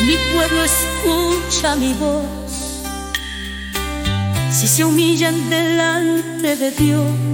mi pueblo escucha mi voz, si se humillan delante de Dios,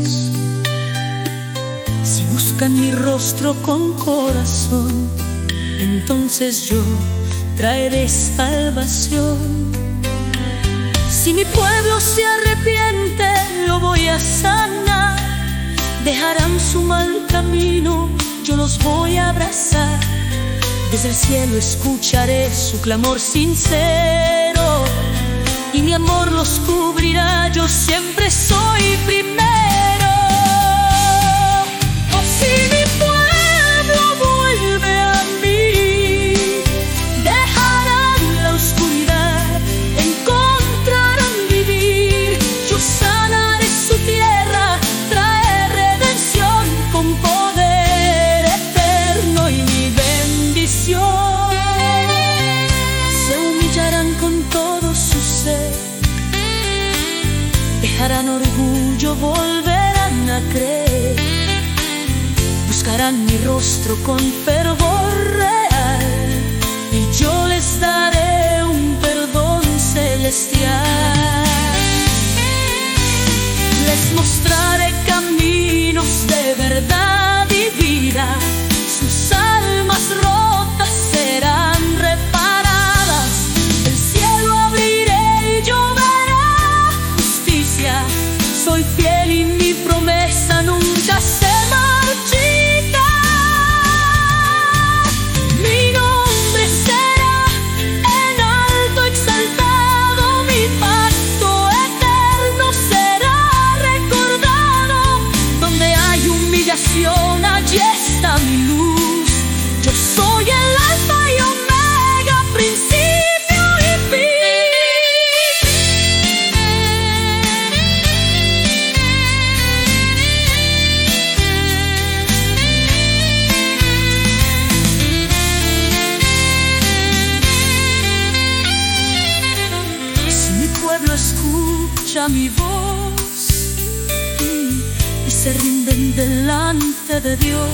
si buscan mi rostro con corazón, entonces yo traeré salvación. Si mi pueblo se arrepiente, lo voy a sanar. Dejarán su mal camino, yo los voy a abrazar. Desde el cielo escucharé su clamor sincero, y mi amor los cubrirá, yo siempre soy primero. Oh, si mi pueblo vuelve a mí, dejarán la oscuridad, encontrarán vivir. Yo sanaré su tierra, traeré redención con poder eterno y mi bendición. Se humillarán con todo su ser, dejarán orgullo, volverán a creer. Buscarán mi rostro con fervor real, y yo les daré un perdón celestial. Les mostraré caminos de verdad y vida. Sus almas rotas serán reparadas. El cielo abriré y lloverá justicia. Soy fiel y mi promesa nunca se marchita. Mi nombre será en alto exaltado, mi pacto eterno será recordado. Donde hay humillación, allí está mi luz. Yo soy el alfa y omega, principio y fin. Si mi pueblo escucha mi voz y se rinden delante de Dios,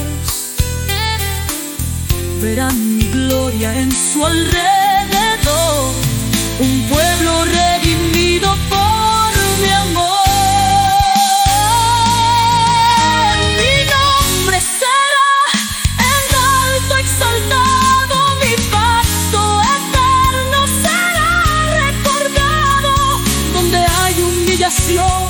verán mi gloria en su alrededor, un pueblo redimido por mi amor. Mi nombre será en alto exaltado, mi pacto eterno será recordado. Donde hay humillación,